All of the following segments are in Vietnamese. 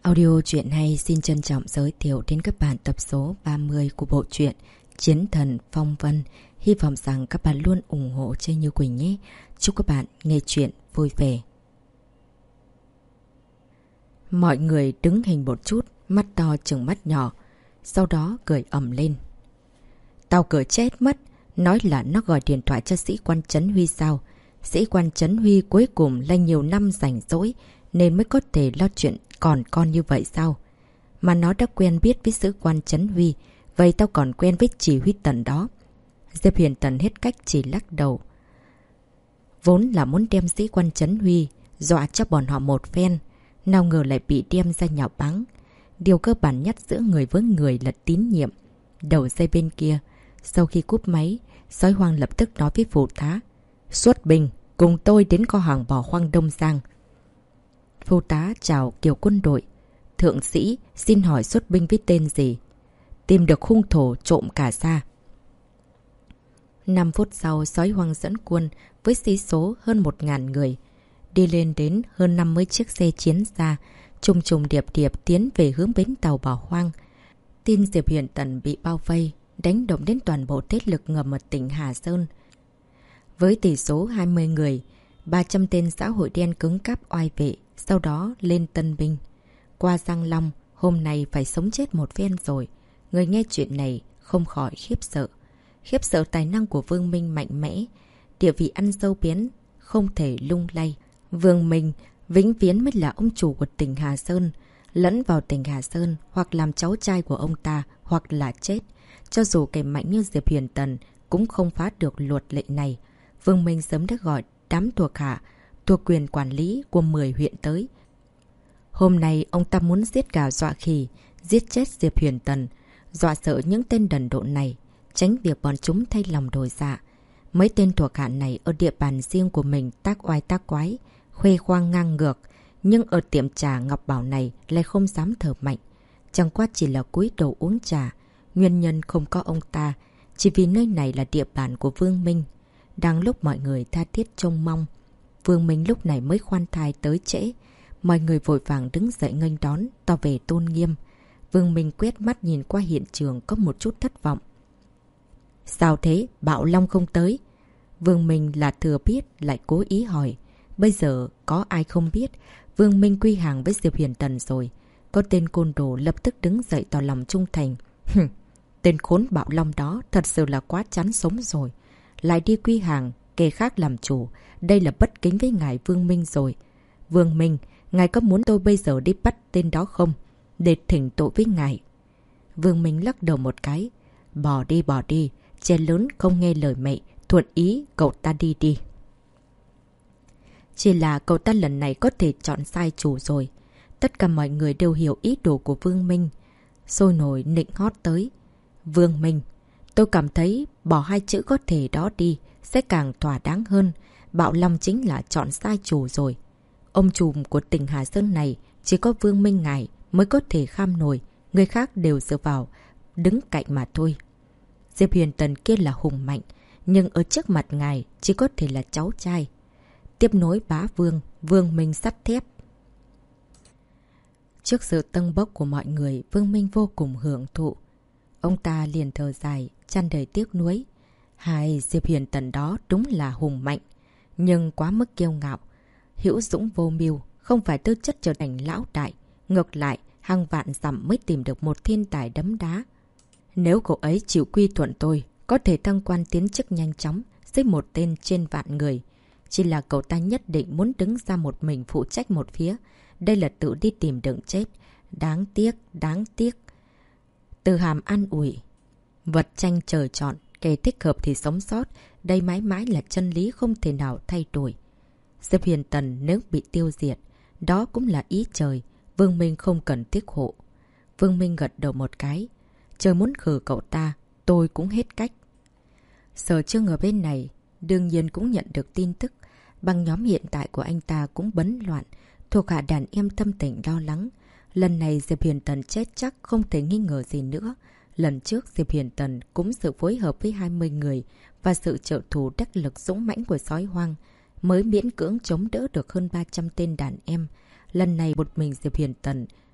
Audio truyện hay xin trân trọng giới thiệu đến các bạn tập số 30 của bộ truyện Chiến Thần Phong Vân. Hy vọng rằng các bạn luôn ủng hộ Trê Như Quỳnh nhé. Chúc các bạn nghe truyện vui vẻ. Mọi người đứng hình một chút, mắt to trừng mắt nhỏ, sau đó cười ầm lên. Tao cười chết mất, nói là nó gọi điện thoại cho sĩ quan Trấn Huy sao? Sĩ quan Trấn Huy cuối cùng là nhiều năm rảnh rỗi nên mới có thể lo chuyện còn con như vậy sao? Mà nó đã quen biết với sĩ quan Trấn Huy, vậy tao còn quen với chỉ huy Tần đó. Diệp Huyền Tần hết cách chỉ lắc đầu. Vốn là muốn đem sĩ quan Trấn Huy dọa cho bọn họ một phen, nào ngờ lại bị đem ra nhạo báng. Điều cơ bản nhất giữa người với người là tín nhiệm. Đầu dây bên kia, sau khi cúp máy, Sói Hoang lập tức nói với phụ tá: xuất binh, cùng tôi đến kho hàng bỏ hoang Đông Giang. Phụ tá chào kiểu quân đội. Thượng sĩ, xin hỏi xuất binh với tên gì? Tìm được hung thủ trộm cả xa. 5 phút sau, Sói Hoang dẫn quân với sĩ số hơn 1.000 người, đi lên đến hơn 50 chiếc xe chiến xa, trùng trùng điệp điệp tiến về hướng bến tàu Bỏ Hoang. Tin Diệp Huyền Tần bị bao vây, đánh động đến toàn bộ thế lực ngầm ở tỉnh Hà Sơn. Với tỷ số 20 người, 300 tên xã hội đen cứng cáp oai vệ, sau đó lên tân binh. Qua Giang Long, hôm nay phải sống chết một phen rồi. Người nghe chuyện này không khỏi khiếp sợ. Khiếp sợ tài năng của Vương Minh mạnh mẽ, địa vị ăn sâu biến, không thể lung lay. Vương Minh vĩnh viễn mới là ông chủ của tỉnh Hà Sơn, lẫn vào tỉnh Hà Sơn hoặc làm cháu trai của ông ta hoặc là chết. Cho dù kẻ mạnh như Diệp Huyền Tần cũng không phá được luật lệ này. Vương Minh sớm đã gọi đám thuộc hạ, thuộc quyền quản lý của 10 huyện tới. Hôm nay ông ta muốn giết gà dọa khỉ, giết chết Diệp Huyền Tần, dọa sợ những tên đần độn này, tránh việc bọn chúng thay lòng đổi dạ. Mấy tên thuộc hạ này ở địa bàn riêng của mình tác oai tác quái, khoe khoang ngang ngược, nhưng ở tiệm trà Ngọc Bảo này lại không dám thở mạnh. Chẳng qua chỉ là cúi đầu uống trà. Nguyên nhân không có ông ta, chỉ vì nơi này là địa bàn của Vương Minh. Đang lúc mọi người tha thiết trông mong, Vương Minh lúc này mới khoan thai tới trễ. Mọi người vội vàng đứng dậy nghênh đón, tỏ vẻ tôn nghiêm. Vương Minh quét mắt nhìn qua hiện trường có một chút thất vọng. Sao thế? Bạo Long không tới? Vương Minh là thừa biết lại cố ý hỏi. Bây giờ có ai không biết Vương Minh quy hàng với Diệp Huyền Tần rồi. Có tên côn đồ lập tức đứng dậy tỏ lòng trung thành. Tên khốn Bạo Long đó thật sự là quá chán sống rồi. Lại đi quy hàng, kẻ khác làm chủ. Đây là bất kính với ngài Vương Minh rồi. Vương Minh, ngài có muốn tôi bây giờ đi bắt tên đó không? Để thỉnh tội với ngài. Vương Minh lắc đầu một cái. Bỏ đi. Trẻ lớn không nghe lời mẹ. Thuận ý, cậu ta đi đi. Chỉ là cậu ta lần này có thể chọn sai chủ rồi. Tất cả mọi người đều hiểu ý đồ của Vương Minh. Sôi nổi nịnh hót tới. Vương Minh, tôi cảm thấy bỏ 2 chữ có thể đó đi sẽ càng thỏa đáng hơn. Bạo Long chính là chọn sai chủ rồi. Ông trùm của tỉnh Hà Sơn này chỉ có Vương Minh ngài mới có thể kham nổi. Người khác đều dựa vào, đứng cạnh mà thôi. Diệp Huyền Tần kia là hùng mạnh, nhưng ở trước mặt ngài chỉ có thể là cháu trai. Tiếp nối bá vương, Vương Minh sắt thép. Trước sự tâng bốc của mọi người, Vương Minh vô cùng hưởng thụ. Ông ta liền thở dài, tràn đầy tiếc nuối. Hai Diệp Huyền Tần đó đúng là hùng mạnh, nhưng quá mức kiêu ngạo. Hữu dũng vô mưu, không phải tư chất trở thành lão đại. Ngược lại, hàng vạn dặm mới tìm được một thiên tài đấm đá. Nếu cậu ấy chịu quy thuận tôi, có thể thăng quan tiến chức nhanh chóng, xếp một tên trên vạn người. Chỉ là cậu ta nhất định muốn đứng ra một mình phụ trách một phía. Đây là tự đi tìm đường chết. Đáng tiếc. Từ Hàm an ủi. Vật tranh trời chọn, kẻ thích hợp thì sống sót. Đây mãi mãi là chân lý không thể nào thay đổi. Diệp Huyền Tần nếu bị tiêu diệt, đó cũng là ý trời. Vương Minh không cần tiếc hộ. Vương Minh gật đầu một cái. Trời muốn khử cậu ta, tôi cũng hết cách. Sở Trương ở bên này đương nhiên cũng nhận được tin tức. Băng nhóm hiện tại của anh ta cũng bấn loạn. Thuộc hạ đàn em tâm tình lo lắng. Lần này Diệp Huyền Tần chết chắc không thể nghi ngờ gì nữa. Lần trước Diệp Huyền Tần cũng sự phối hợp với 20 người và sự trợ thủ đắc lực dũng mãnh của Sói Hoang mới miễn cưỡng chống đỡ được hơn 300 tên đàn em. Lần này một mình Diệp Huyền Tần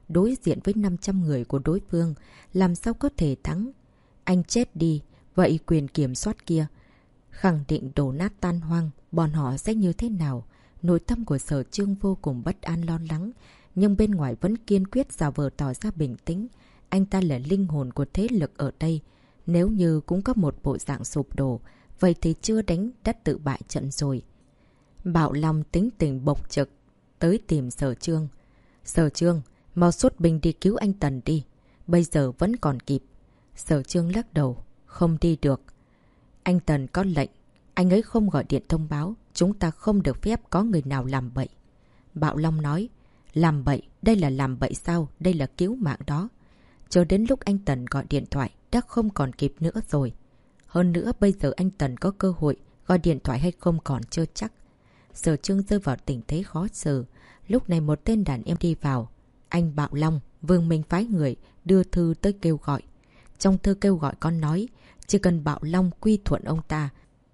đối diện với 500 người của đối phương, làm sao có thể thắng. Anh chết đi, vậy quyền kiểm soát kia khẳng định đổ nát tan hoang, bọn họ sẽ như thế nào? Nội tâm của Sở Chương vô cùng bất an lo lắng, nhưng bên ngoài vẫn kiên quyết giả vờ tỏ ra bình tĩnh. Anh ta là linh hồn của thế lực ở đây. Nếu như cũng có một bộ dạng sụp đổ, vậy thì chưa đánh đã tự bại trận rồi. Bảo Long tính tình bộc trực, tới tìm Sở Chương. Sở Chương, mau xuất binh đi cứu anh Tần đi. Bây giờ vẫn còn kịp. Sở Chương lắc đầu, không đi được. Anh Tần có lệnh, anh ấy không gọi điện thông báo, chúng ta không được phép có người nào làm bậy. Bảo Long nói, làm bậy, đây là làm bậy sao, đây là cứu mạng đó. Chờ đến lúc anh Tần gọi điện thoại, đã không còn kịp nữa rồi. Hơn nữa bây giờ anh Tần có cơ hội, gọi điện thoại hay không còn chưa chắc. Sở Chương rơi vào tình thế khó xử. Lúc này một tên đàn em đi vào. Anh Bảo Long, Vương Minh phái người, đưa thư tới kêu gọi. Trong thư kêu gọi con nói, chỉ cần Bảo Long quy thuận ông ta.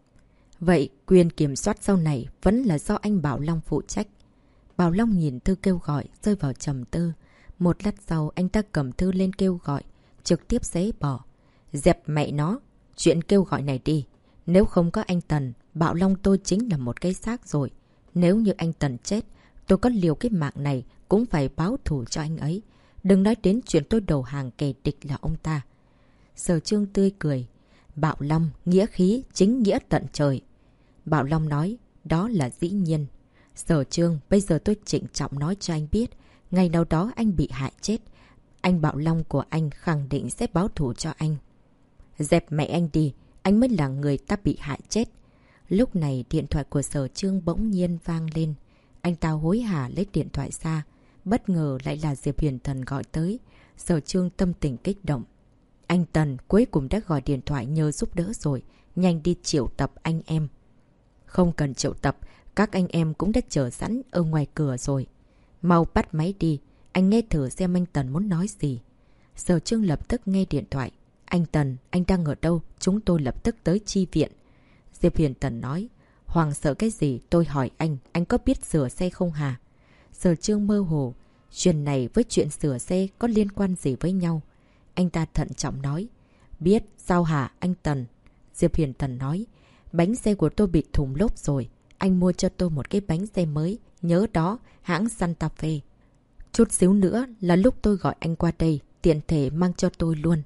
Vậy quyền kiểm soát sau này vẫn là do anh Bảo Long phụ trách. Bảo Long nhìn thư kêu gọi, rơi vào trầm tư. Một lát sau anh ta cầm thư lên kêu gọi, trực tiếp xé bỏ. Dẹp mẹ nó, chuyện kêu gọi này đi. Nếu không có anh Tần, Bảo Long tôi chính là một cái xác rồi. Nếu như anh Tần chết, tôi có liều cái mạng này cũng phải báo thù cho anh ấy. Đừng nói đến chuyện tôi đầu hàng kẻ địch là ông ta. Sở Chương tươi cười. Bảo Long, nghĩa khí, chính nghĩa tận trời. Bảo Long nói, đó là dĩ nhiên. Sở Chương, bây giờ tôi trịnh trọng nói cho anh biết, ngày nào đó anh bị hại chết. Anh Bảo Long của anh khẳng định sẽ báo thù cho anh. Dẹp mẹ anh đi, anh mới là người ta bị hại chết. Lúc này điện thoại của Sở Chương bỗng nhiên vang lên. Anh ta hối hả lấy điện thoại ra. Bất ngờ lại là Diệp Huyền Thần gọi tới. Sở Chương tâm tình kích động. Anh Tần cuối cùng đã gọi điện thoại nhờ giúp đỡ rồi. Nhanh đi triệu tập anh em. Không cần triệu tập, các anh em cũng đã chờ sẵn ở ngoài cửa rồi. Mau bắt máy đi, anh nghe thử xem anh Tần muốn nói gì. Sở Chương lập tức nghe điện thoại. Anh Tần, anh đang ở đâu? Chúng tôi lập tức tới chi viện. Diệp Huyền Tần nói. Hoàng sợ cái gì? Tôi hỏi anh có biết sửa xe không hả? Sở Chương mơ hồ. Chuyện này với chuyện sửa xe có liên quan gì với nhau? Anh ta thận trọng nói. Biết, sao hả anh Tần? Diệp Huyền Tần nói. Bánh xe của tôi bị thủng lốp rồi. Anh mua cho tôi một cái bánh xe mới. Nhớ đó, hãng Santa Fe. Chút xíu nữa là lúc tôi gọi anh qua đây, tiện thể mang cho tôi luôn.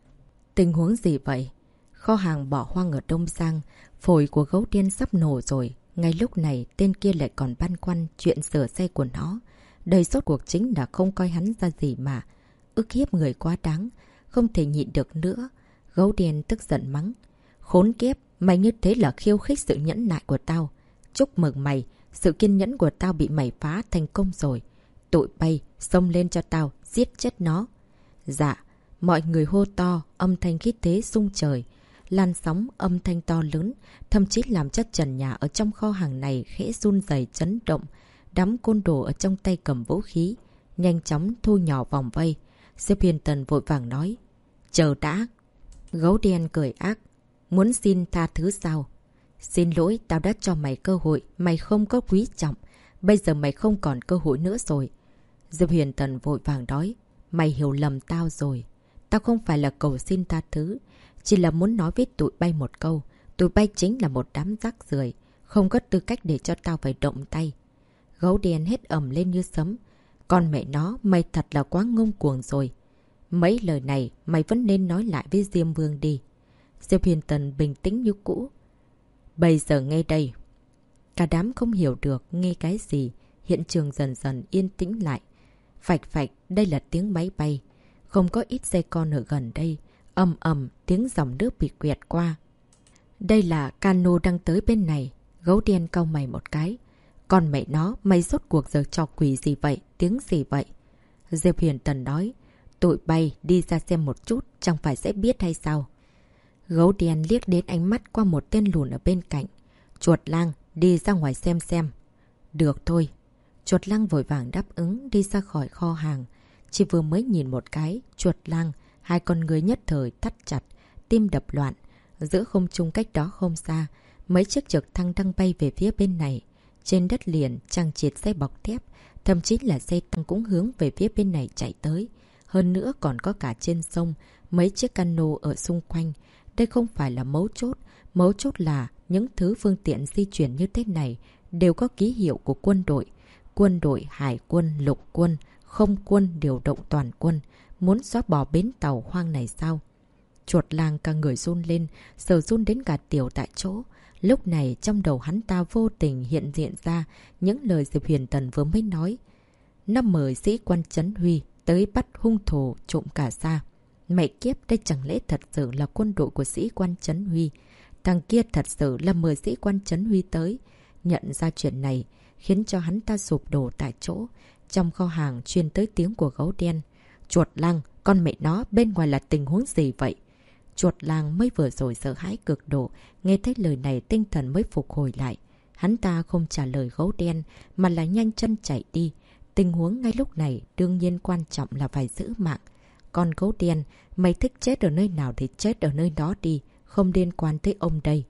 Tình huống gì vậy? Kho hàng bỏ hoang ở Đông Giang, phổi của gấu đen sắp nổ rồi. Ngay lúc này, tên kia lại còn băn khoăn chuyện sửa xe của nó. Đời sốt cuộc chính là không coi hắn ra gì mà. Ức hiếp người quá đáng, không thể nhịn được nữa. Gấu đen tức giận mắng. Khốn kiếp, mày như thế là khiêu khích sự nhẫn nại của tao. Chúc mừng mày, sự kiên nhẫn của tao bị mày phá thành công rồi. Tụi bay, xông lên cho tao, giết chết nó. Dạ, mọi người hô to, âm thanh khí thế rung trời. Lan sóng âm thanh to lớn, thậm chí làm cho trần nhà ở trong kho hàng này khẽ run rẩy chấn động. Đám côn đồ ở trong tay cầm vũ khí, nhanh chóng thu nhỏ vòng vây. Diệp Huyền Tần vội vàng nói. Chờ đã. Gấu đen cười ác. Muốn xin tha thứ sao? Xin lỗi, tao đã cho mày cơ hội, mày không có quý trọng. Bây giờ mày không còn cơ hội nữa rồi. Diệp Huyền Tần vội vàng nói. Mày hiểu lầm tao rồi. Tao không phải là cầu xin tha thứ. Chỉ là muốn nói với tụi bay một câu. Tụi bay chính là một đám rác rưởi, không có tư cách để cho tao phải động tay. Gấu đen hét ầm lên như sấm. Con mẹ nó, mày thật là quá ngông cuồng rồi. Mấy lời này mày vẫn nên nói lại với Diêm Vương đi. Diệp Huyền Tần bình tĩnh như cũ. Bây giờ nghe đây. Cả đám không hiểu được nghe cái gì. Hiện trường dần dần yên tĩnh lại. Phạch phạch, đây là tiếng máy bay. Không có ít xe con ở gần đây. Ầm ầm, tiếng dòng nước bị quẹt qua. Đây là cano đang tới bên này. Gấu đen cau mày một cái. Còn mẹ nó, mày rốt cuộc giờ trò quỷ gì vậy? Tiếng gì vậy? Diệp Huyền Tần nói. Tụi bay đi ra xem một chút, chẳng phải sẽ biết hay sao? Gấu đen liếc đến ánh mắt qua một tên lùn ở bên cạnh. Chuột lang, đi ra ngoài xem. Được thôi. Chuột lang vội vàng đáp ứng đi ra khỏi kho hàng. Chỉ vừa mới nhìn một cái, chuột lang, hai con người nhất thời thắt chặt, tim đập loạn. Giữa không trung cách đó không xa, mấy chiếc trực thăng đang bay về phía bên này. Trên đất liền, trang trịt xe bọc thép, thậm chí là xe tăng cũng hướng về phía bên này chạy tới. Hơn nữa còn có cả trên sông, mấy chiếc cano ở xung quanh. Đây không phải là mấu chốt là những thứ phương tiện di chuyển như thế này đều có ký hiệu của quân đội. Quân đội, hải quân, lục quân, không quân điều động toàn quân. Muốn xóa bỏ bến tàu hoang này sao? Chuột lang cả người run lên, sờ run đến cả tiểu tại chỗ. Lúc này trong đầu hắn ta vô tình hiện diện ra những lời Diệp Huyền Tần vừa mới nói. Nó mời sĩ quan Trấn Huy tới bắt hung thủ trộm cả xa. Mẹ kiếp, đây chẳng lẽ thật sự là quân đội của sĩ quan Trấn Huy? Thằng kia thật sự là mời sĩ quan Trấn Huy tới. Nhận ra chuyện này khiến cho hắn ta sụp đổ tại chỗ. Trong kho hàng truyền tới tiếng của gấu đen. Chuột lang, con mẹ nó, bên ngoài là tình huống gì vậy? Chuột lang mới vừa rồi sợ hãi cực độ, nghe thấy lời này tinh thần mới phục hồi lại. Hắn ta không trả lời gấu đen mà là nhanh chân chạy đi. Tình huống ngay lúc này đương nhiên quan trọng là phải giữ mạng. Con gấu đen, mày thích chết ở nơi nào thì chết ở nơi đó đi, không liên quan tới ông đây.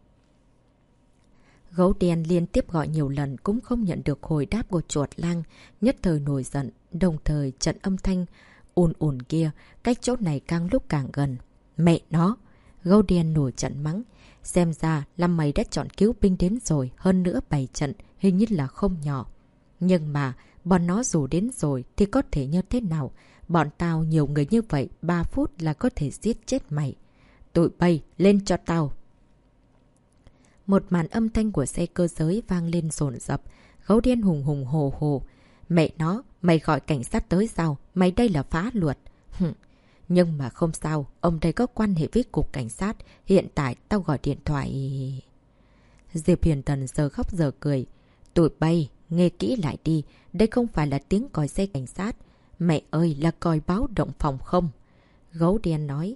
Gấu đen liên tiếp gọi nhiều lần cũng không nhận được hồi đáp của chuột lang, nhất thời nổi giận, đồng thời trận âm thanh ùn ùn kia, cách chỗ này càng lúc càng gần. Mẹ nó! Gấu đen nổi trận mắng. Xem ra là mày đã chọn cứu binh đến rồi, hơn nữa bày trận, hình như là không nhỏ. Nhưng mà, bọn nó dù đến rồi thì có thể như thế nào? Bọn tao nhiều người như vậy, 3 phút là có thể giết chết mày. Tụi bay, lên cho tao! Một màn âm thanh của xe cơ giới vang lên dồn dập. Gấu đen hùng hùng hồ hồ. Mẹ nó, mày gọi cảnh sát tới sao? Mày đây là phá luật. Nhưng mà không sao, ông đây có quan hệ với cục cảnh sát. Hiện tại tao gọi điện thoại... Diệp Huyền Tần giờ khóc giờ cười. Tụi bay, nghe kỹ lại đi. Đây không phải là tiếng còi xe cảnh sát. Mẹ ơi, là còi báo động phòng không? Gấu đen nói.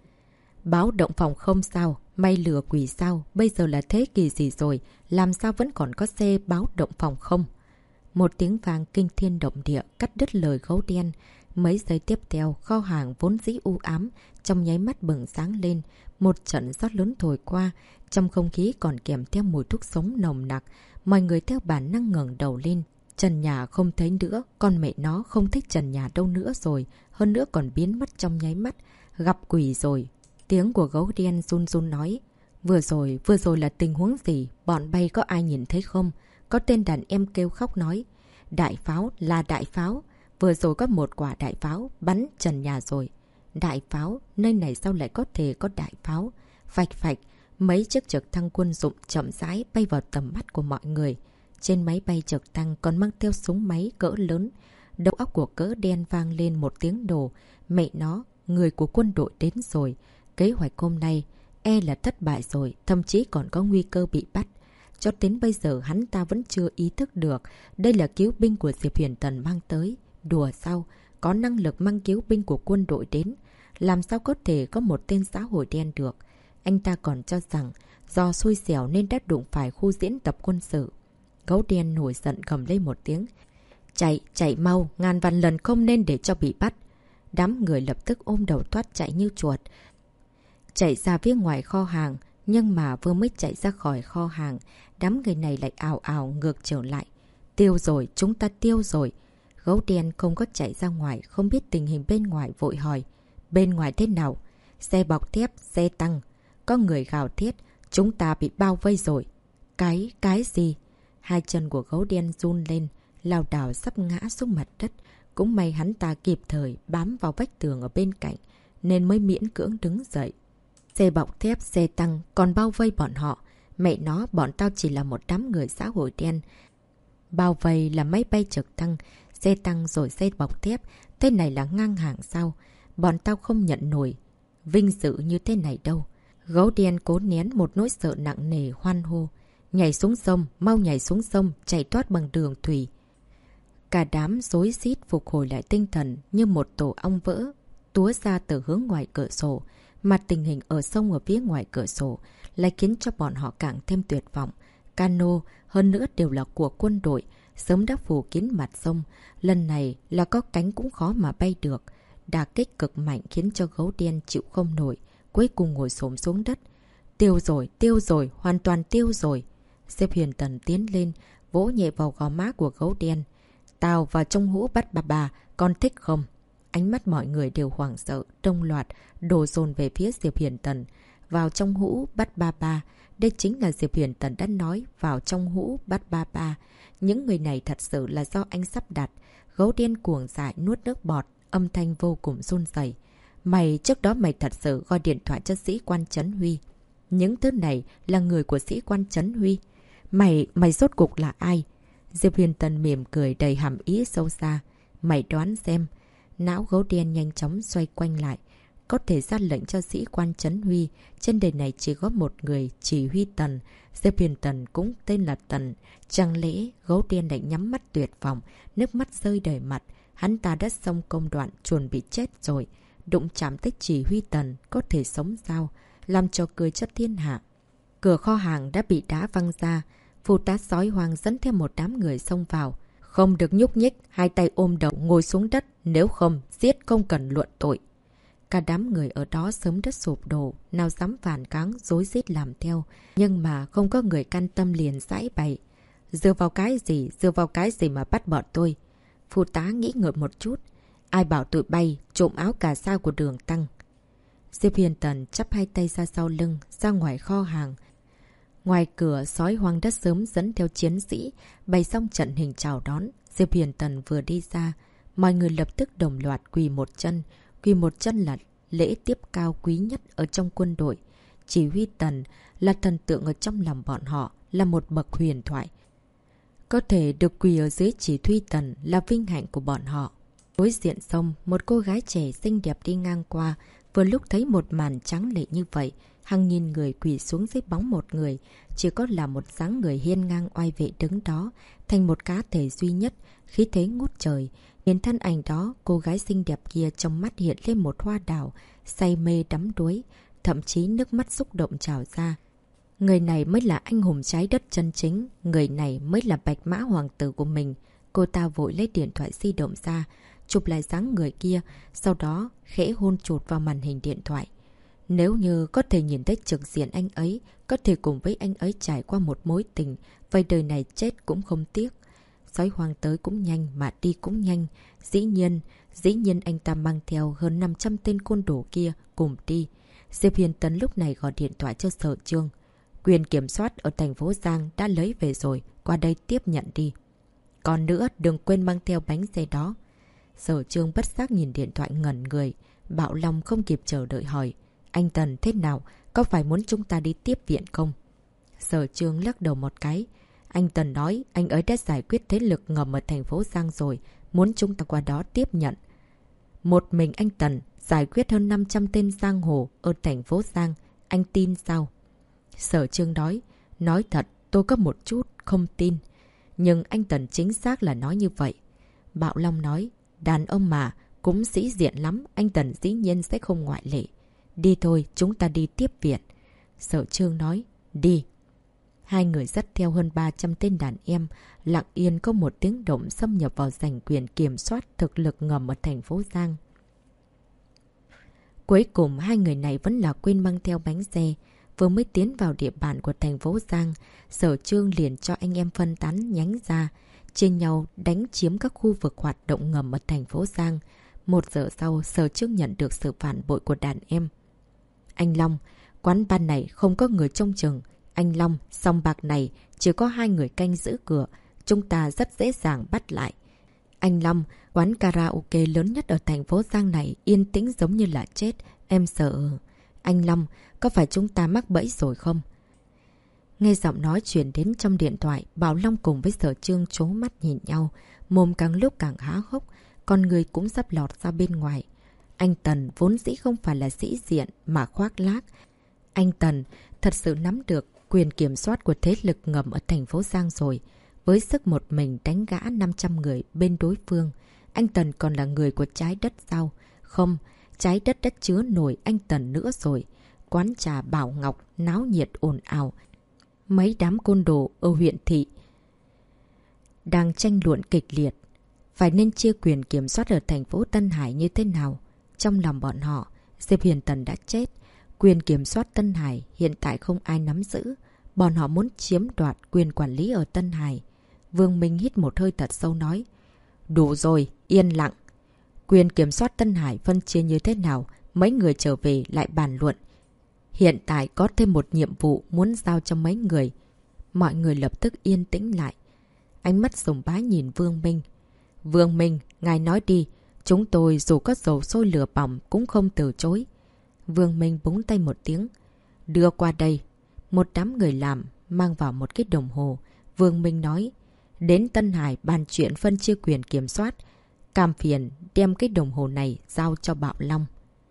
Báo động phòng không sao? May lừa quỷ sao? Bây giờ là thế kỷ gì rồi? Làm sao vẫn còn có xe báo động phòng không? Một tiếng vang kinh thiên động địa cắt đứt lời gấu đen. Mấy giây tiếp theo, kho hàng vốn dĩ u ám, trong nháy mắt bừng sáng lên. Một trận gió lớn thổi qua, trong không khí còn kèm theo mùi thuốc sống nồng nặc. Mọi người theo bản năng ngẩng đầu lên. Trần nhà không thấy nữa, con mẹ nó không thích trần nhà đâu nữa rồi. Hơn nữa còn biến mất trong nháy mắt. Gặp quỷ rồi. Tiếng của gấu đen run run nói. Vừa rồi là tình huống gì? Bọn bay có ai nhìn thấy không? Có tên đàn em kêu khóc nói. Đại pháo là đại pháo. Vừa rồi có một quả đại pháo bắn trần nhà rồi. Đại pháo? Nơi này sao lại có thể có đại pháo? Phạch phạch, mấy chiếc trực thăng quân dụng chậm rãi bay vào tầm mắt của mọi người. Trên máy bay trực thăng còn mang theo súng máy cỡ lớn. Đầu óc của cỡ đen vang lên một tiếng đổ. Mẹ nó, người của quân đội đến rồi. Kế hoạch hôm nay e là thất bại rồi, thậm chí còn có nguy cơ bị bắt. Cho đến bây giờ hắn ta vẫn chưa ý thức được đây là cứu binh của Diệp Huyền Tần mang tới. Đùa sao? Có năng lực mang cứu binh của quân đội đến. Làm sao có thể có một tên xã hội đen được? Anh ta còn cho rằng do xui xẻo nên đã đụng phải khu diễn tập quân sự. Gấu đen nổi giận gầm lên một tiếng. Chạy mau, ngàn vạn lần không nên để cho bị bắt. Đám người lập tức ôm đầu thoát chạy như chuột. Chạy ra phía ngoài kho hàng, nhưng mà vừa mới chạy ra khỏi kho hàng, đám người này lại ào ào ngược trở lại. Tiêu rồi, chúng ta tiêu rồi. Gấu đen không có chạy ra ngoài, không biết tình hình bên ngoài vội hỏi. Bên ngoài thế nào? Xe bọc thép, xe tăng. Có người gào thét, chúng ta bị bao vây rồi. Cái gì? Hai chân của gấu đen run lên, lảo đảo sắp ngã xuống mặt đất. Cũng may hắn ta kịp thời bám vào vách tường ở bên cạnh, nên mới miễn cưỡng đứng dậy. Xe bọc thép, xe tăng còn bao vây bọn họ. Mẹ nó, bọn tao chỉ là một đám người xã hội đen. Bao vây là máy bay trực thăng, xe tăng rồi xe bọc thép. Thế này là ngang hàng sao? Bọn tao không nhận nổi vinh dự như thế này đâu. Gấu đen cố nén một nỗi sợ nặng nề hoan hô. Nhảy xuống sông, mau nhảy xuống sông, chạy thoát bằng đường thủy. Cả đám rối rít phục hồi lại tinh thần như một tổ ong vỡ, túa ra từ hướng ngoài cửa sổ. Mà tình hình ở sông ở phía ngoài cửa sổ lại khiến cho bọn họ càng thêm tuyệt vọng. Cano, hơn nữa đều là của quân đội, sớm đã phủ kín mặt sông. Lần này là có cánh cũng khó mà bay được. Đả kích cực mạnh khiến cho gấu đen chịu không nổi, cuối cùng ngồi xổm xuống đất. Tiêu rồi, hoàn toàn tiêu rồi. Diệp Huyền Tần tiến lên, vỗ nhẹ vào gò má của gấu đen. Tao vào trong hũ bắt bà, con thích không? Ánh mắt mọi người đều hoảng sợ, đông loạt, đổ dồn về phía Diệp Huyền Tần. Vào trong hũ bắt bà. Đây chính là Diệp Huyền Tần đã nói, vào trong hũ bắt bà. Những người này thật sự là do anh sắp đặt. Gấu đen cuồng dại nuốt nước bọt, âm thanh vô cùng run rẩy. Trước đó mày thật sự gọi điện thoại cho sĩ quan Trấn Huy. Những thứ này là người của sĩ quan Trấn Huy. Mày rốt cuộc là ai? Diệp Huyền Tần mỉm cười đầy hàm ý sâu xa. Mày đoán xem. Não gấu đen nhanh chóng xoay quanh lại. Có thể ra lệnh cho sĩ quan Trấn Huy. Trên đời này chỉ có một người, chỉ huy Tần. Diệp Huyền Tần cũng tên là Tần. Chẳng lẽ gấu đen lại nhắm mắt tuyệt vọng, nước mắt rơi đầy mặt. Hắn ta đã xong công đoạn chuẩn bị chết rồi. Đụng chạm tới chỉ huy Tần, có thể sống sao? Làm cho cười cho thiên hạ. Cửa kho hàng đã bị đá văng ra. Phụ tá sói hoang dẫn theo một đám người xông vào. Không được nhúc nhích, hai tay ôm đầu ngồi xuống đất. Nếu không, giết không cần luận tội. Cả đám người ở đó sớm đất sụp đổ, nào dám phản kháng, rối rít làm theo. Nhưng mà không có người can tâm liền giãi bày. Dựa vào cái gì mà bắt bọn tôi? Phụ tá nghĩ ngợi một chút. Ai bảo tụi bay trộm áo cà sa của Đường Tăng? Diệp Huyền Tần chắp hai tay ra sau lưng, ra ngoài kho hàng. Ngoài cửa, sói hoang đã sớm dẫn theo chiến sĩ, bày xong trận hình chào đón. Diệp Huyền Tần vừa đi ra, mọi người lập tức đồng loạt quỳ một chân. Quỳ một chân là lễ tiếp cao quý nhất ở trong quân đội. Chỉ huy Tần là thần tượng ở trong lòng bọn họ, là một bậc huyền thoại. Có thể được quỳ ở dưới chỉ huy Tần là vinh hạnh của bọn họ. Đối diện sông, một cô gái trẻ xinh đẹp đi ngang qua, vừa lúc thấy một màn tráng lệ như vậy. Hàng nghìn người quỳ xuống dưới bóng một người, chỉ có là một dáng người hiên ngang oai vệ đứng đó, thành một cá thể duy nhất, khí thế ngút trời. Nhìn thân ảnh đó, cô gái xinh đẹp kia trong mắt hiện lên một hoa đào, say mê đắm đuối, thậm chí nước mắt xúc động trào ra. Người này mới là anh hùng trái đất chân chính, người này mới là bạch mã hoàng tử của mình. Cô ta vội lấy điện thoại di động ra, chụp lại dáng người kia, sau đó khẽ hôn chụt vào màn hình điện thoại. Nếu như có thể nhìn thấy trực diện anh ấy, có thể cùng với anh ấy trải qua một mối tình, vậy đời này chết cũng không tiếc. Sói hoang tới cũng nhanh mà đi cũng nhanh. Dĩ nhiên anh ta mang theo hơn 500 tên côn đồ kia cùng đi. Diệp Huyền Tấn lúc này gọi điện thoại cho Sở Trương. Quyền kiểm soát ở thành phố Giang đã lấy về rồi, qua đây tiếp nhận đi. Còn nữa, đừng quên mang theo bánh xe đó. Sở Trương bất giác nhìn điện thoại ngẩn người. Bạo Long không kịp chờ đợi hỏi. Anh Tần thế nào? Có phải muốn chúng ta đi tiếp viện không? Sở Trương lắc đầu một cái. Anh Tần nói anh ấy đã giải quyết thế lực ngầm ở thành phố Giang rồi. Muốn chúng ta qua đó tiếp nhận. Một mình anh Tần giải quyết hơn 500 tên giang hồ ở thành phố Giang. Anh tin sao? Sở Trương nói thật tôi có một chút không tin. Nhưng anh Tần chính xác là nói như vậy. Bạo Long nói. Đàn ông mà, cũng sĩ diện lắm, anh Tần dĩ nhiên sẽ không ngoại lệ. Đi thôi, chúng ta đi tiếp viện. Sở Trương nói, đi. Hai người dắt theo hơn 300 tên đàn em, lặng yên có một tiếng động xâm nhập vào giành quyền kiểm soát thực lực ngầm ở thành phố Giang. Cuối cùng, hai người này vẫn là quên mang theo bánh xe. Vừa mới tiến vào địa bàn của thành phố Giang, Sở Trương liền cho anh em phân tán nhánh ra, chia nhau đánh chiếm các khu vực hoạt động ngầm ở thành phố Giang. 1 giờ sau, Sở Trương nhận được sự phản bội của đàn em. Anh Long, quán bar này không có người trông chừng. Anh Long, sòng bạc này chỉ có 2 người canh giữ cửa. Chúng ta rất dễ dàng bắt lại. Anh Long, quán karaoke lớn nhất ở thành phố Giang này yên tĩnh giống như là chết. Em sợ. Anh Long, có phải chúng ta mắc bẫy rồi không? Nghe giọng nói chuyển đến trong điện thoại, Bảo Long cùng với Sở Trương trố mắt nhìn nhau, mồm càng lúc càng há hốc, con người cũng sắp lọt ra bên ngoài. Anh Tần vốn dĩ không phải là sĩ diện mà khoác lác. Anh Tần thật sự nắm được quyền kiểm soát của thế lực ngầm ở thành phố Giang rồi. Với sức một mình đánh gã 500 người bên đối phương, anh Tần còn là người của trái đất sao? Không, trái đất đã chứa nổi anh Tần nữa rồi. Quán trà Bảo Ngọc náo nhiệt ồn ào. Mấy đám côn đồ ở huyện thị đang tranh luận kịch liệt. Phải nên chia quyền kiểm soát ở thành phố Tân Hải như thế nào? Trong lòng bọn họ, Diệp Huyền Tần đã chết. Quyền kiểm soát Tân Hải hiện tại không ai nắm giữ. Bọn họ muốn chiếm đoạt quyền quản lý ở Tân Hải. Vương Minh hít một hơi thật sâu nói. Đủ rồi, yên lặng. Quyền kiểm soát Tân Hải phân chia như thế nào, mấy người trở về lại bàn luận. Hiện tại có thêm một nhiệm vụ muốn giao cho mấy người. Mọi người lập tức yên tĩnh lại. Ánh mắt sùng bái nhìn Vương Minh. Vương Minh, ngài nói đi, chúng tôi dù có dầu sôi lửa bỏng cũng không từ chối. Vương Minh búng tay một tiếng. Đưa qua đây. Một đám người làm, mang vào một cái đồng hồ. Vương Minh nói, đến Tân Hải bàn chuyện phân chia quyền kiểm soát. Cam phiền đem cái đồng hồ này giao cho Bảo Long.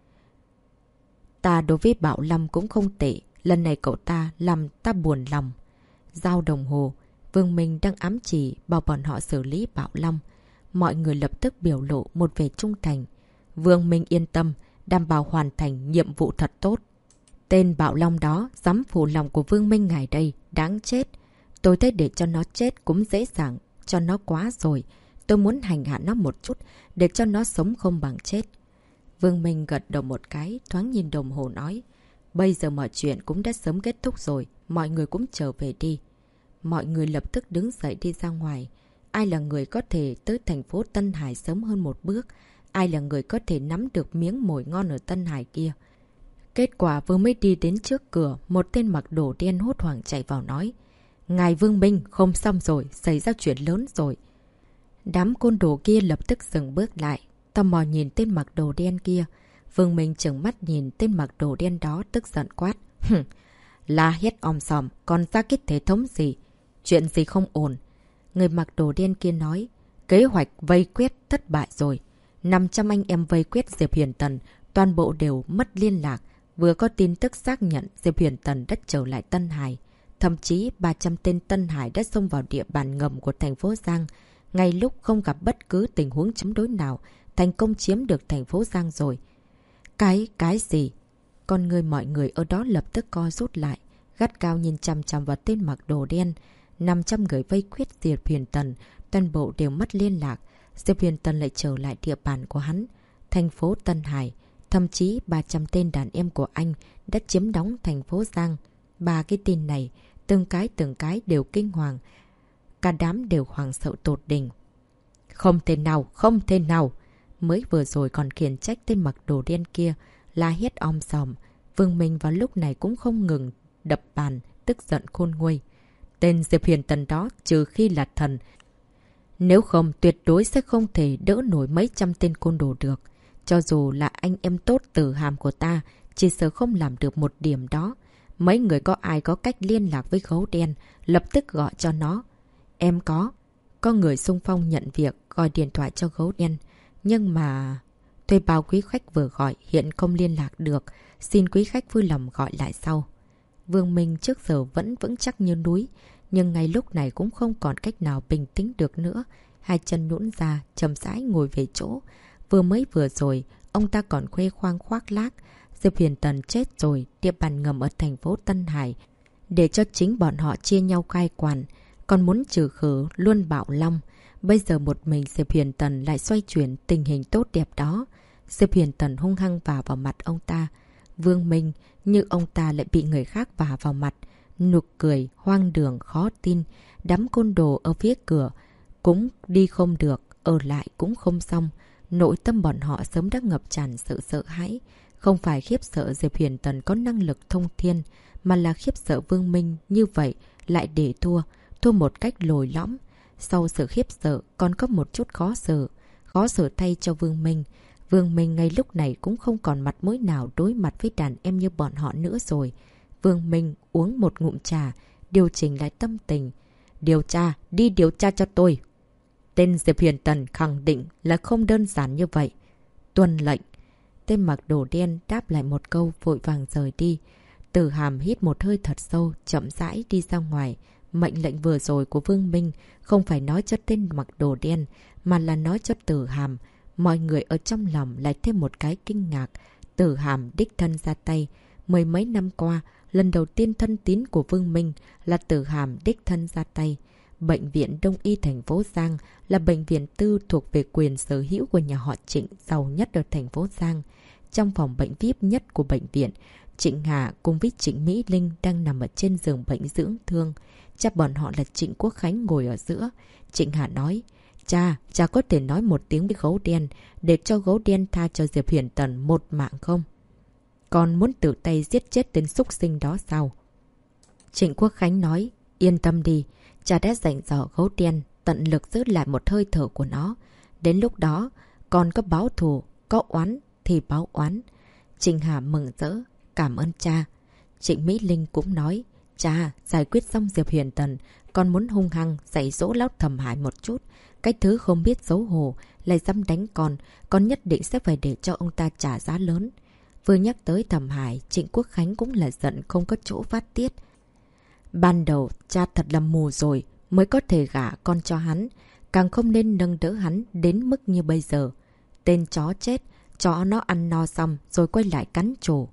Ta đối với Bảo Long cũng không tệ. Lần này cậu ta làm ta buồn lòng. Giao đồng hồ. Vương Minh đang ám chỉ bảo bọn họ xử lý Bảo Long. Mọi người lập tức biểu lộ một vẻ trung thành. Vương Minh yên tâm, đảm bảo hoàn thành nhiệm vụ thật tốt. Tên Bảo Long đó dám phụ lòng của Vương Minh ngài đây, đáng chết. Tôi thấy để cho nó chết cũng dễ dàng, cho nó quá rồi. Tôi muốn hành hạ nó một chút, để cho nó sống không bằng chết. Vương Minh gật đầu một cái, thoáng nhìn đồng hồ nói. Bây giờ mọi chuyện cũng đã sớm kết thúc rồi, mọi người cũng trở về đi. Mọi người lập tức đứng dậy đi ra ngoài. Ai là người có thể tới thành phố Tân Hải sớm hơn một bước? Ai là người có thể nắm được miếng mồi ngon ở Tân Hải kia? Kết quả vừa mới đi đến trước cửa, một tên mặc đồ đen hốt hoảng chạy vào nói. Ngài Vương Minh, không xong rồi, xảy ra chuyện lớn rồi. Đám côn đồ kia lập tức dừng bước lại, tò mò nhìn tên mặc đồ đen kia. Vương Minh trừng mắt nhìn tên mặc đồ đen đó tức giận quát. La hét om sòm, còn ra cái thể thống gì? Chuyện gì không ổn? Người mặc đồ đen kia nói. Kế hoạch vây quét thất bại rồi. 500 anh em vây quét Diệp Huyền Tần, toàn bộ đều mất liên lạc. Vừa có tin tức xác nhận Diệp Huyền Tần đã trở lại Tân Hải. Thậm chí 300 tên Tân Hải đã xông vào địa bàn ngầm của thành phố Giang. Ngay lúc không gặp bất cứ tình huống chống đối nào, thành công chiếm được thành phố Giang rồi. Cái gì? Con người mọi người ở đó lập tức co rút lại, gắt cao nhìn chằm chằm vào tên mặc đồ đen. 500 người vây quét Diệp Huyền Tần, toàn bộ đều mất liên lạc. Diệp Huyền Tần lại trở lại địa bàn của hắn, thành phố Tân Hải. Thậm chí 300 tên đàn em của anh đã chiếm đóng thành phố Giang. Ba cái tin này, từng cái đều kinh hoàng. Cả đám đều hoảng sợ tột đỉnh. Không thể nào, không thể nào. Mới vừa rồi còn khiển trách tên mặc đồ đen kia, la hét om sòm. Vương Minh vào lúc này cũng không ngừng đập bàn, tức giận khôn nguôi. Tên Diệp Huyền Tần đó trừ khi là thần. Nếu không tuyệt đối sẽ không thể đỡ nổi mấy trăm tên côn đồ được. Cho dù là anh em tốt Tử Hàm của ta, chỉ sợ không làm được một điểm đó. Mấy người có ai có cách liên lạc với gấu đen, lập tức gọi cho nó. Em có. Có người xung phong nhận việc, gọi điện thoại cho gấu đen. Nhưng mà... Thuê bao quý khách vừa gọi hiện không liên lạc được. Xin quý khách vui lòng gọi lại sau. Vương Minh trước giờ vẫn vững chắc như núi. Nhưng ngay lúc này cũng không còn cách nào bình tĩnh được nữa. Hai chân nhũn ra, chậm rãi ngồi về chỗ. Vừa rồi, ông ta còn khoe khoang khoác lác. Diệp Huyền Tần chết rồi, địa bàn ngầm ở thành phố Tân Hải. Để cho chính bọn họ chia nhau cai quản. Còn muốn trừ khử luôn Bảo Long. Bây giờ một mình Diệp Huyền Tần lại xoay chuyển tình hình tốt đẹp đó. Diệp Huyền Tần hung hăng vả vào mặt ông ta. Vương Minh như ông ta lại bị người khác vả vào mặt. Nụ cười, hoang đường, khó tin. Đám côn đồ ở phía cửa cũng đi không được, ở lại cũng không xong. Nội tâm bọn họ sớm đã ngập tràn sự sợ hãi. Không phải khiếp sợ Diệp Huyền Tần có năng lực thông thiên, mà là khiếp sợ Vương Minh như vậy lại để thua. Thua một cách lồi lõm. Sau sự khiếp sợ còn có một chút khó xử. Khó xử thay cho Vương Minh. Vương Minh ngay lúc này cũng không còn mặt mũi nào đối mặt với đàn em như bọn họ nữa rồi. Vương Minh uống một ngụm trà, điều chỉnh lại tâm tình. Điều tra, đi điều tra cho tôi. Tên Diệp Huyền Tần khẳng định là không đơn giản như vậy. Tuân lệnh. Tên mặc đồ đen đáp lại một câu vội vàng rời đi. Tử Hàm hít một hơi thật sâu, chậm rãi đi ra ngoài. Mệnh lệnh vừa rồi của Vương Minh không phải nói cho tên mặc đồ đen, mà là nói cho Tử Hàm. Mọi người ở trong lòng lại thêm một cái kinh ngạc. Tử Hàm đích thân ra tay. Mười mấy năm qua, lần đầu tiên thân tín của Vương Minh là Tử Hàm đích thân ra tay. Bệnh viện Đông y thành phố Giang là bệnh viện tư thuộc về quyền sở hữu của nhà họ Trịnh giàu nhất ở thành phố Giang. Trong phòng bệnh VIP nhất của bệnh viện, Trịnh Hà cùng với Trịnh Mỹ Linh đang nằm ở trên giường bệnh dưỡng thương. Cha bọn họ là Trịnh Quốc Khánh ngồi ở giữa. Trịnh Hà nói, Cha có thể nói một tiếng với gấu đen để cho gấu đen tha cho Diệp Huyền Tần một mạng không? Con muốn tự tay giết chết tên súc sinh đó sao? Trịnh Quốc Khánh nói, yên tâm đi, cha đã dặn dò gấu đen tận lực giữ lại một hơi thở của nó. Đến lúc đó, con có báo thù, có oán thì báo oán. Trịnh Hà mừng rỡ, cảm ơn cha. Trịnh Mỹ Linh cũng nói, cha, giải quyết xong Diệp Huyền Tần, con muốn hung hăng dạy dỗ lão Thẩm Hải một chút. Cái thứ không biết xấu hổ, lại dám đánh con nhất định sẽ phải để cho ông ta trả giá lớn. Vừa nhắc tới Thẩm Hải, Trịnh Quốc Khánh cũng là giận không có chỗ phát tiết. Ban đầu, cha thật là mù rồi, mới có thể gả con cho hắn. Càng không nên nâng đỡ hắn đến mức như bây giờ. Tên chó chết, chó nó ăn no xong rồi quay lại cắn chủ.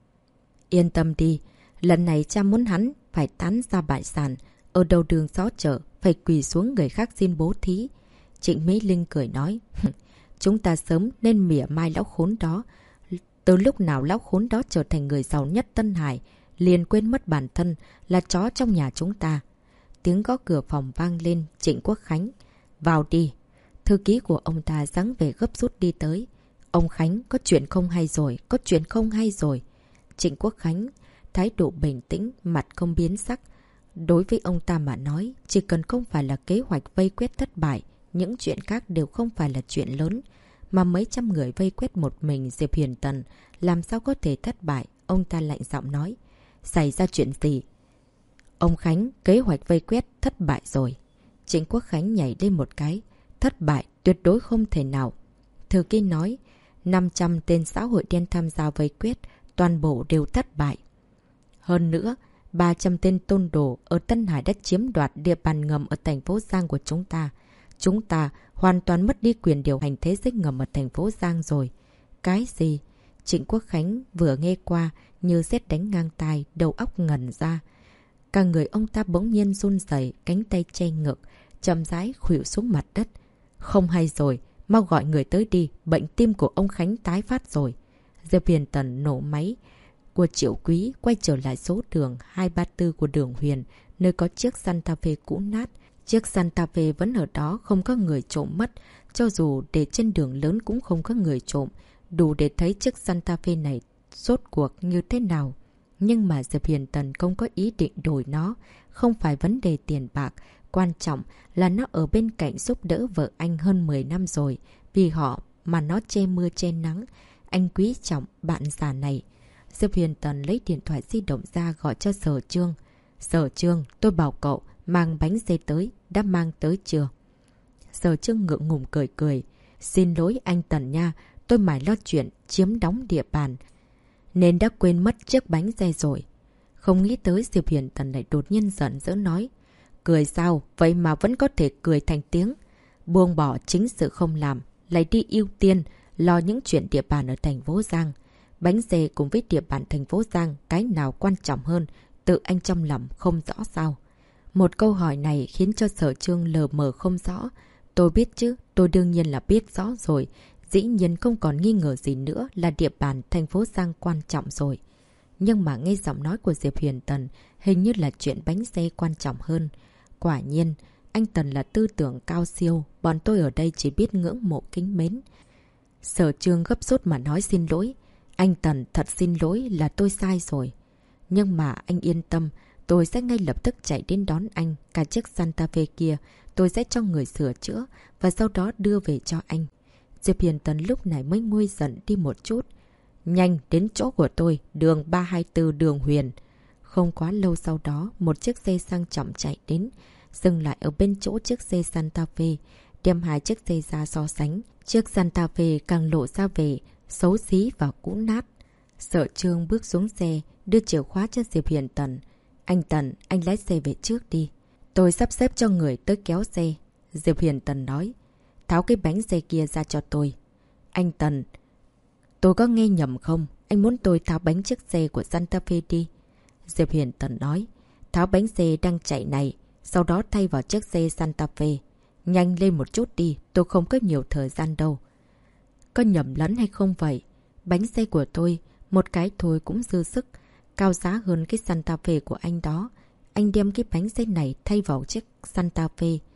Yên tâm đi, lần này cha muốn hắn phải tán ra bại sản, ở đầu đường xó chợ, phải quỳ xuống người khác xin bố thí. Trịnh Mỹ Linh cười nói, chúng ta sớm nên mỉa mai lão khốn đó. Từ lúc nào lão khốn đó trở thành người giàu nhất Tân Hải, liền quên mất bản thân là chó trong nhà chúng ta. Tiếng gõ cửa phòng vang lên. Trịnh Quốc Khánh, vào đi. Thư ký của ông ta dáng vẻ gấp rút đi tới. Ông Khánh, có chuyện không hay rồi, có chuyện không hay rồi. Trịnh Quốc Khánh, thái độ bình tĩnh, mặt không biến sắc. Đối với ông ta mà nói, chỉ cần không phải là kế hoạch vây quét thất bại, những chuyện khác đều không phải là chuyện lớn. Mà mấy trăm người vây quét một mình Diệp Huyền Tần, làm sao có thể thất bại? Ông ta lạnh giọng nói, xảy ra chuyện gì? Ông Khánh, kế hoạch vây quét thất bại rồi. Trịnh Quốc Khánh nhảy lên một cái. Thất bại, tuyệt đối không thể nào. Thư ký nói, 500 tên xã hội đen tham gia vây quét, toàn bộ đều thất bại. Hơn nữa, 300 tên tôn đồ ở Tân Hải đã chiếm đoạt địa bàn ngầm ở thành phố Giang của chúng ta. Chúng ta hoàn toàn mất đi quyền điều hành thế giới ngầm ở thành phố Giang rồi. Cái gì? Trịnh Quốc Khánh vừa nghe qua như sét đánh ngang tai, đầu óc ngẩn ra. Cả người ông ta bỗng nhiên run rẩy, cánh tay che ngực, chậm rãi khuỵu xuống mặt đất. Không hay rồi, mau gọi người tới đi, bệnh tim của ông Khánh tái phát rồi. Diệp Huyền Tần nổ máy của Triệu Quý, quay trở lại số đường 234 của đường Huyền, nơi có chiếc Santa Fe cũ nát. Chiếc Santa Fe vẫn ở đó, không có người trộm mất. Cho dù để trên đường lớn cũng không có người trộm. Đủ để thấy chiếc Santa Fe này rốt cuộc như thế nào. Nhưng mà Diệp Huyền Tần không có ý định đổi nó. Không phải vấn đề tiền bạc. Quan trọng là nó ở bên cạnh giúp đỡ vợ anh hơn 10 năm rồi. Vì họ mà nó che mưa che nắng. Anh quý trọng bạn già này. Diệp Huyền Tần lấy điện thoại di động ra gọi cho Sở Trương. Sở Trương, tôi bảo cậu mang bánh dê tới. Đã mang tới chưa? Sở Trương ngượng ngùng cười cười. Xin lỗi anh Tần nha. Tôi mải lo chuyện chiếm đóng địa bàn, nên đã quên mất chiếc bánh dê rồi. Không nghĩ tới Diệp Huyền Tần lại đột nhiên giận dữ nói. Cười sao? Vậy mà vẫn có thể cười thành tiếng. Buông bỏ chính sự không làm, lại đi ưu tiên lo những chuyện địa bàn ở thành phố Giang. Bánh dê cùng với địa bàn thành phố Giang, cái nào quan trọng hơn? Tự anh trong lòng không rõ sao? Một câu hỏi này khiến cho Sở Trương lờ mờ không rõ. Tôi biết chứ, tôi đương nhiên là biết rõ rồi. Dĩ nhiên không còn nghi ngờ gì nữa là địa bàn thành phố Giang quan trọng rồi. Nhưng mà nghe giọng nói của Diệp Huyền Tần, hình như là chuyện bánh xe quan trọng hơn. Quả nhiên, anh Tần là tư tưởng cao siêu, bọn tôi ở đây chỉ biết ngưỡng mộ kính mến. Sở Trương gấp rút mà nói xin lỗi. Anh Tần thật xin lỗi, là tôi sai rồi. Nhưng mà anh yên tâm, tôi sẽ ngay lập tức chạy đến đón anh. Cả chiếc Santa Fe kia tôi sẽ cho người sửa chữa và sau đó đưa về cho anh. Diệp Huyền Tần lúc này mới nguôi giận đi một chút. Nhanh đến chỗ của tôi, đường 324 đường Huyền. Không quá lâu sau đó, một chiếc xe sang trọng chạy đến, dừng lại ở bên chỗ chiếc xe Santa Fe, đem hai chiếc xe ra so sánh. Chiếc Santa Fe càng lộ ra về xấu xí và cũ nát. Sở Trương bước xuống xe, đưa chìa khóa cho Diệp Huyền Tần. Anh Tần, anh lái xe về trước đi. Tôi sắp xếp cho người tới kéo xe. Diệp Huyền Tần nói. Tháo cái bánh xe kia ra cho tôi. Anh Tần, tôi có nghe nhầm không? Anh muốn tôi tháo bánh chiếc xe của Santa Fe đi. Diệp Huyền Tần nói. Tháo bánh xe đang chạy này, sau đó thay vào chiếc xe Santa Fe. Nhanh lên một chút đi, tôi không có nhiều thời gian đâu. Có nhầm lẫn hay không vậy? Bánh xe của tôi, một cái thôi cũng dư sức. Cao giá hơn cái Santa Fe của anh đó. Anh đem cái bánh xe này thay vào chiếc Santa Fe.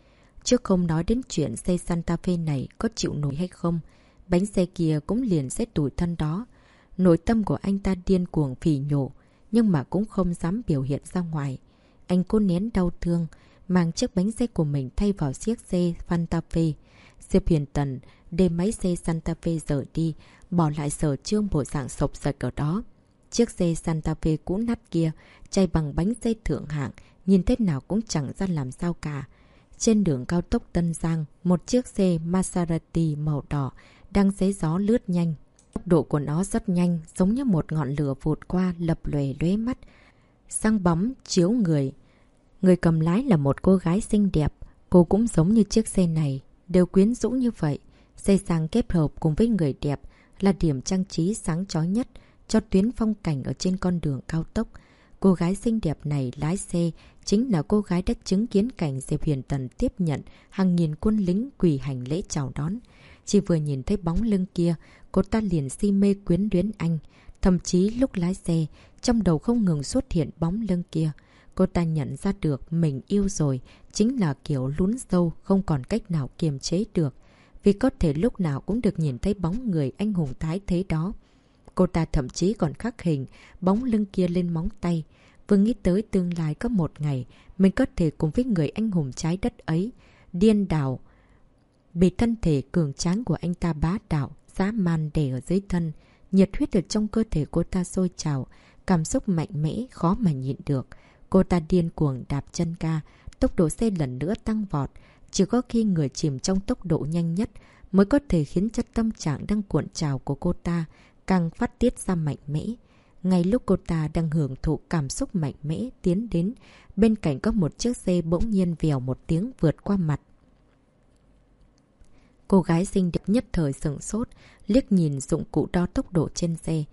Chứ không nói đến chuyện xe Santa Fe này có chịu nổi hay không, bánh xe kia cũng liền sẽ tủi thân đó. Nội tâm của anh ta điên cuồng phỉ nhổ, nhưng mà cũng không dám biểu hiện ra ngoài. Anh cố nén đau thương, mang chiếc bánh xe của mình thay vào chiếc xe Santa Fe. Diệp Huyền Tần để máy xe Santa Fe rời đi, bỏ lại Sở Trương bộ dạng sộc sạch ở đó. Chiếc xe Santa Fe cũ nát kia, chạy bằng bánh xe thượng hạng, nhìn thế nào cũng chẳng ra làm sao cả. Trên đường cao tốc Tân Giang, một chiếc xe Maserati màu đỏ đang xé gió lướt nhanh. Tốc độ của nó rất nhanh, giống như một ngọn lửa vụt qua lập lòe lóe mắt. Sáng bóng chiếu người. Người cầm lái là một cô gái xinh đẹp, cô cũng giống như chiếc xe này, đều quyến rũ như vậy. Xe sang kết hợp cùng với người đẹp là điểm trang trí sáng chói nhất cho tuyến phong cảnh ở trên con đường cao tốc. Cô gái xinh đẹp này lái xe chính là cô gái đã chứng kiến cảnh Diệp Huyền Tần tiếp nhận hàng nghìn quân lính quỳ hành lễ chào đón. Chỉ vừa nhìn thấy bóng lưng kia, cô ta liền si mê quyến luyến anh. Thậm chí lúc lái xe, trong đầu không ngừng xuất hiện bóng lưng kia. Cô ta nhận ra được mình yêu rồi, chính là kiểu lún sâu không còn cách nào kiềm chế được. Vì có thể lúc nào cũng được nhìn thấy bóng người anh hùng thái thế đó. Cô ta thậm chí còn khắc hình bóng lưng kia lên móng tay. Vừa nghĩ tới tương lai có một ngày mình có thể cùng với người anh hùng trái đất ấy điên đảo, bị thân thể cường tráng của anh ta bá đạo, dã man đè ở dưới thân. Nhiệt huyết ở trong cơ thể cô ta sôi trào, cảm xúc mạnh mẽ khó mà nhịn được. Cô ta điên cuồng đạp chân ga, tốc độ xe lần nữa tăng vọt. Chỉ có khi người chìm trong tốc độ nhanh nhất mới có thể khiến cho tâm trạng đang cuộn trào của cô ta càng phát tiết ra mạnh mẽ. Ngay lúc cô ta đang hưởng thụ cảm xúc mạnh mẽ tiến đến, bên cạnh có một chiếc xe bỗng nhiên vèo một tiếng vượt qua mặt. Cô gái xinh đẹp nhất thời sửng sốt, liếc nhìn dụng cụ đo tốc độ trên xe,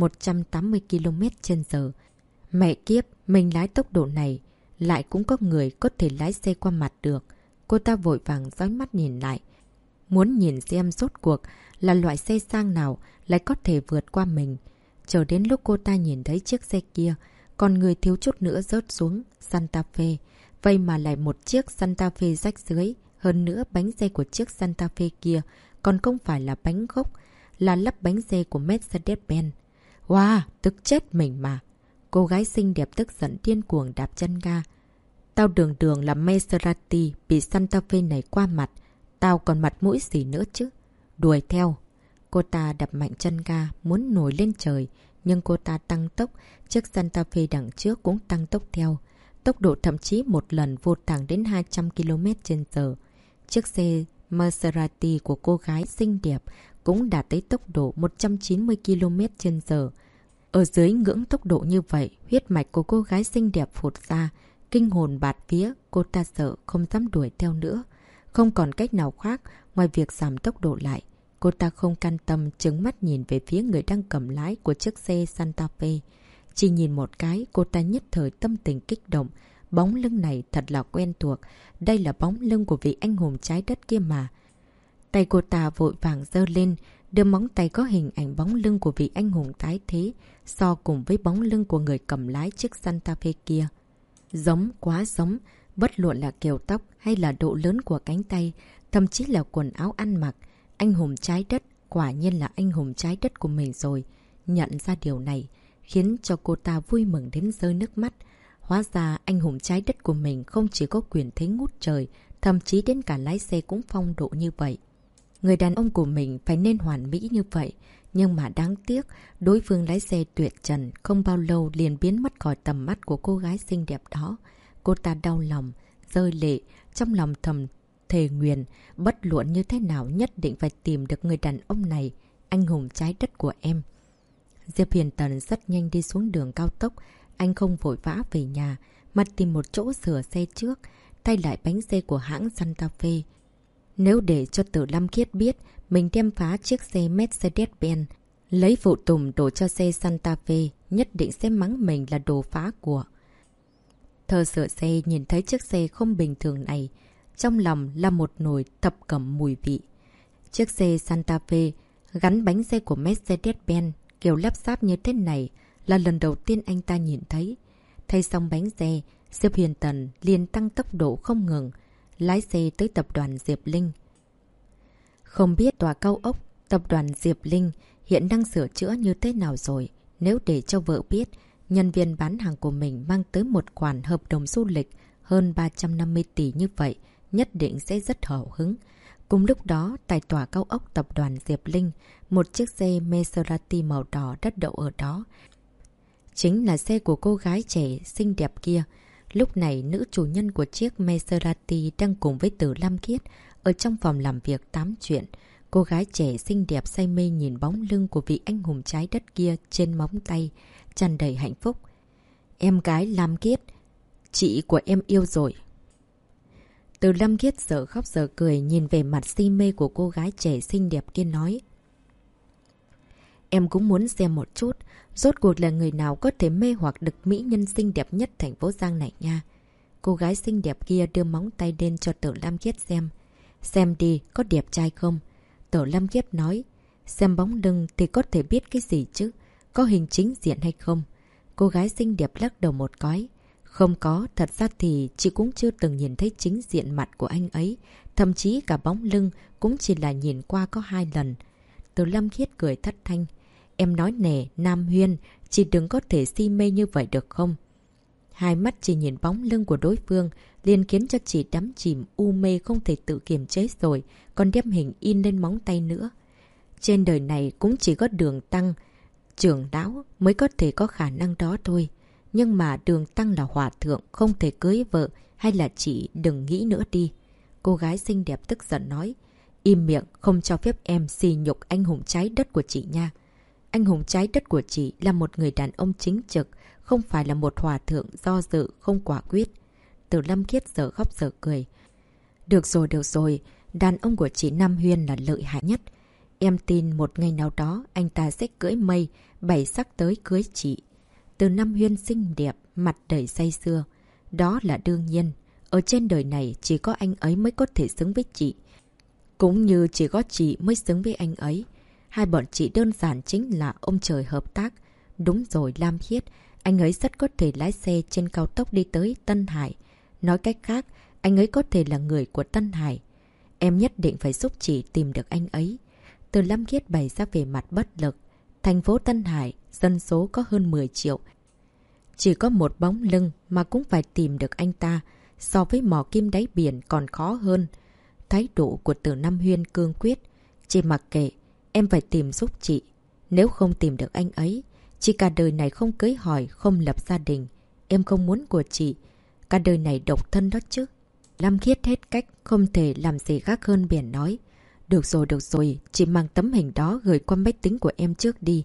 180 km/h. Mẹ kiếp, mình lái tốc độ này, lại cũng có người có thể lái xe qua mặt được. Cô ta vội vàng dõi mắt nhìn lại, muốn nhìn xem rốt cuộc là loại xe sang nào lại có thể vượt qua mình. Chờ đến lúc cô ta nhìn thấy chiếc xe kia, còn người thiếu chút nữa rớt xuống Santa Fe. Vậy mà lại một chiếc Santa Fe rách rưới. Hơn nữa bánh xe của chiếc Santa Fe kia còn không phải là bánh gốc, là lắp bánh xe của Mercedes-Benz. Wow, tức chết mình mà. Cô gái xinh đẹp tức giận điên cuồng đạp chân ga. Tao đường đường là Maserati bị Santa Fe này qua mặt. Tao còn mặt mũi gì nữa chứ? Đuổi theo. Cô ta đập mạnh chân ga, muốn nổi lên trời. Nhưng cô ta tăng tốc, chiếc Santa Fe đằng trước cũng tăng tốc theo. Tốc độ thậm chí một lần vụt thẳng đến 200 km/h. Chiếc xe Maserati của cô gái xinh đẹp cũng đạt tới tốc độ 190 km/h. Ở dưới ngưỡng tốc độ như vậy, huyết mạch của cô gái xinh đẹp phụt ra, kinh hồn bạt vía, cô ta sợ không dám đuổi theo nữa. Không còn cách nào khác ngoài việc giảm tốc độ lại. Cô ta không can tâm trừng mắt nhìn về phía người đang cầm lái của chiếc xe Santa Fe. Chỉ nhìn một cái, cô ta nhất thời tâm tình kích động. Bóng lưng này thật là quen thuộc. Đây là bóng lưng của vị anh hùng trái đất kia mà. Tay cô ta vội vàng giơ lên, đưa móng tay có hình ảnh bóng lưng của vị anh hùng tái thế, so cùng với bóng lưng của người cầm lái chiếc Santa Fe kia. Giống, quá giống, bất luận là kiểu tóc hay là độ lớn của cánh tay, thậm chí là quần áo ăn mặc. Anh hùng trái đất, quả nhiên là anh hùng trái đất của mình rồi. Nhận ra điều này, khiến cho cô ta vui mừng đến rơi nước mắt. Hóa ra anh hùng trái đất của mình không chỉ có quyền thế ngút trời, thậm chí đến cả lái xe cũng phong độ như vậy. Người đàn ông của mình phải nên hoàn mỹ như vậy. Nhưng mà đáng tiếc, đối phương lái xe tuyệt trần không bao lâu liền biến mất khỏi tầm mắt của cô gái xinh đẹp đó. Cô ta đau lòng, rơi lệ, trong lòng thầm thề nguyền, bất luận như thế nào nhất định phải tìm được người đàn ông này, anh hùng trái đất của em. Diệp Huyền Tần rất nhanh đi xuống đường cao tốc. Anh không vội vã về nhà, mà tìm một chỗ sửa xe trước, thay lại bánh xe của hãng Santa Fe. Nếu để cho Tử Lam Khiết biết mình đem phá chiếc xe Mercedes-Benz, lấy phụ tùng đổ cho xe Santa Fe, nhất định sẽ mắng mình là đồ phá của. Thợ sửa xe nhìn thấy chiếc xe không bình thường này, trong lòng là một nồi thập cẩm mùi vị. Chiếc xe Santa Fe gắn bánh xe của Mercedes-Benz kiểu lắp ráp như thế này là lần đầu tiên anh ta nhìn thấy. Thay xong bánh xe, Diệp Huyền Tần liền tăng tốc độ không ngừng. lái xe tới tập đoàn Diệp Linh. Không biết tòa cao ốc tập đoàn Diệp Linh hiện đang sửa chữa như thế nào rồi. Nếu để cho vợ biết, nhân viên bán hàng của mình mang tới một khoản hợp đồng du lịch hơn 350 tỷ như vậy, nhất định sẽ rất hào hứng. Cùng lúc đó, tại tòa cao ốc tập đoàn Diệp Linh, một chiếc xe Maserati màu đỏ đã đậu ở đó. Chính là xe của cô gái trẻ xinh đẹp kia. Lúc này, nữ chủ nhân của chiếc Maserati đang cùng với Từ Lam Khiết ở trong phòng làm việc tám chuyện. Cô gái trẻ xinh đẹp say mê nhìn bóng lưng của vị anh hùng trái đất kia trên móng tay, tràn đầy hạnh phúc. Em gái Lam Khiết, chị của em yêu rồi. Từ Lam Khiết giờ khóc giờ cười nhìn về mặt si mê của cô gái trẻ xinh đẹp kia nói. Em cũng muốn xem một chút, rốt cuộc là người nào có thể mê hoặc được mỹ nhân xinh đẹp nhất thành phố Giang này nha. Cô gái xinh đẹp kia đưa móng tay lên cho Từ Lam Khiết xem. Xem đi, có đẹp trai không? Từ Lam Khiết nói. Xem bóng lưng thì có thể biết cái gì chứ? Có hình chính diện hay không? Cô gái xinh đẹp lắc đầu một cái. Không có, thật ra thì chị cũng chưa từng nhìn thấy chính diện mặt của anh ấy. Thậm chí cả bóng lưng cũng chỉ là nhìn qua có 2 lần. Từ Lam Khiết cười thất thanh. Em nói nè, Nam Huyên, chị đừng có thể si mê như vậy được không? Hai mắt chỉ nhìn bóng lưng của đối phương liền khiến cho chị đắm chìm u mê không thể tự kiềm chế rồi, còn đem hình in lên móng tay nữa. Trên đời này cũng chỉ có Đường Tăng, trưởng lão mới có thể có khả năng đó thôi. Nhưng mà Đường Tăng là hòa thượng, không thể cưới vợ, hay là chị đừng nghĩ nữa đi. Cô gái xinh đẹp tức giận nói. Im miệng, không cho phép em xì nhục anh hùng trái đất của chị nha. Anh hùng trái đất của chị là một người đàn ông chính trực, không phải là một hòa thượng do dự không quả quyết. Từ Lam Khiết giờ khóc giờ cười. Được rồi, đàn ông của chị Nam Huyên là lợi hại nhất. Em tin một ngày nào đó anh ta sẽ cưỡi mây, bảy sắc tới cưới chị. Từ Nam Huyên xinh đẹp, mặt đầy say sưa. Đó là đương nhiên, ở trên đời này chỉ có anh ấy mới có thể xứng với chị. Cũng như chỉ có chị mới xứng với anh ấy. Hai bọn chị đơn giản chính là ông trời hợp tác. Đúng rồi Lam Khiết, anh ấy rất có thể lái xe trên cao tốc đi tới Tân Hải. Nói cách khác, anh ấy có thể là người của Tân Hải. Em nhất định phải giúp chị tìm được anh ấy. Từ Lam Khiết bày ra về mặt bất lực. Thành phố Tân Hải, dân số có hơn 10 triệu. Chỉ có một bóng lưng mà cũng phải tìm được anh ta. So với mỏ kim đáy biển còn khó hơn. Thái độ của Từ Nam Huyên cương quyết. Chị mặc kệ, em phải tìm giúp chị. Nếu không tìm được anh ấy, chị cả đời này không cưới hỏi, không lập gia đình. Em không muốn của chị. Cả đời này độc thân đó chứ. Lam Khiết hết cách, không thể làm gì khác hơn biển nói. Được rồi, chị mang tấm hình đó gửi qua máy tính của em trước đi.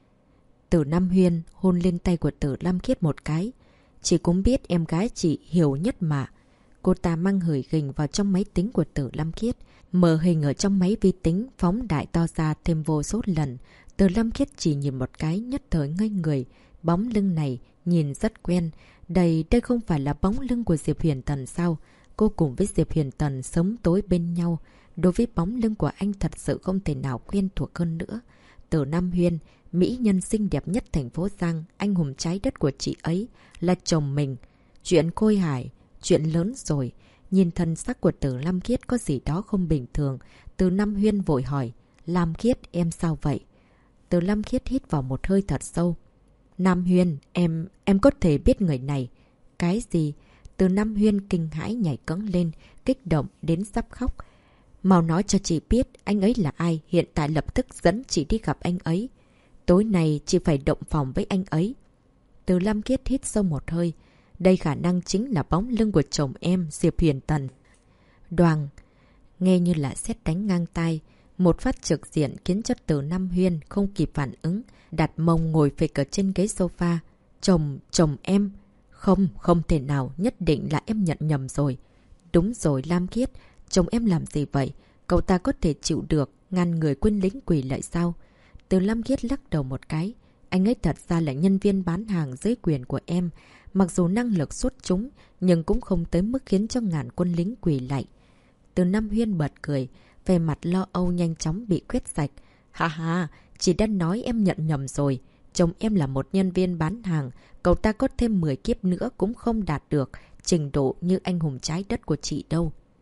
Từ Nam Huyên hôn lên tay của Từ Lam Khiết một cái. Chị cũng biết em gái chị hiểu nhất mà. Cô ta mang gửi hình vào trong máy tính của Từ Lam Khiết. Mở hình ở trong máy vi tính, phóng đại to ra thêm vô số lần. Từ Lam Khiết chỉ nhìn một cái nhất thời ngây người. Bóng lưng này nhìn rất quen. Đây không phải là bóng lưng của Diệp Huyền Tần sao? Cô cùng với Diệp Huyền Tần sớm tối bên nhau. Đối với bóng lưng của anh thật sự không thể nào quen thuộc hơn nữa. Từ Nam Huyên, mỹ nhân xinh đẹp nhất thành phố Giang, anh hùng trái đất của chị ấy là chồng mình. Chuyện khôi hài, chuyện lớn rồi. Nhìn thân sắc của Từ Lam Khiết có gì đó không bình thường. Từ Nam Huyên vội hỏi, Lam Khiết em sao vậy? Từ Lam Khiết hít vào một hơi thật sâu. Nam Huyên, em có thể biết người này. Cái gì? Từ Nam Huyên kinh hãi nhảy cẫng lên, kích động đến sắp khóc. Mau nói cho chị biết anh ấy là ai, hiện tại lập tức dẫn chị đi gặp anh ấy. Tối nay chị phải động phòng với anh ấy. Từ Lam Khiết hít sâu một hơi. Đây khả năng chính là bóng lưng của chồng em, Diệp Huyền Tần. Đoàng, nghe như là sét đánh ngang tai. Một phát trực diện khiến cho Từ Nam Huyên không kịp phản ứng, đặt mông ngồi phịch ở trên ghế sofa. Chồng em. Không thể nào, nhất định là em nhận nhầm rồi. Đúng rồi Lam Khiết, chồng em làm gì vậy? Cậu ta có thể chịu được ngàn người quân lính quỷ lại sao? Từ Lam Khiết lắc đầu một cái. Anh ấy thật ra là nhân viên bán hàng dưới quyền của em. Mặc dù năng lực xuất chúng, nhưng cũng không tới mức khiến cho ngàn quân lính quỳ lạy. Từ Nam Huyên bật cười, về mặt lo âu nhanh chóng bị quét sạch. Ha, chị đã nói em nhận nhầm rồi. Chồng em là một nhân viên bán hàng, cậu ta có thêm 10 kiếp nữa cũng không đạt được trình độ như anh hùng trái đất của chị đâu.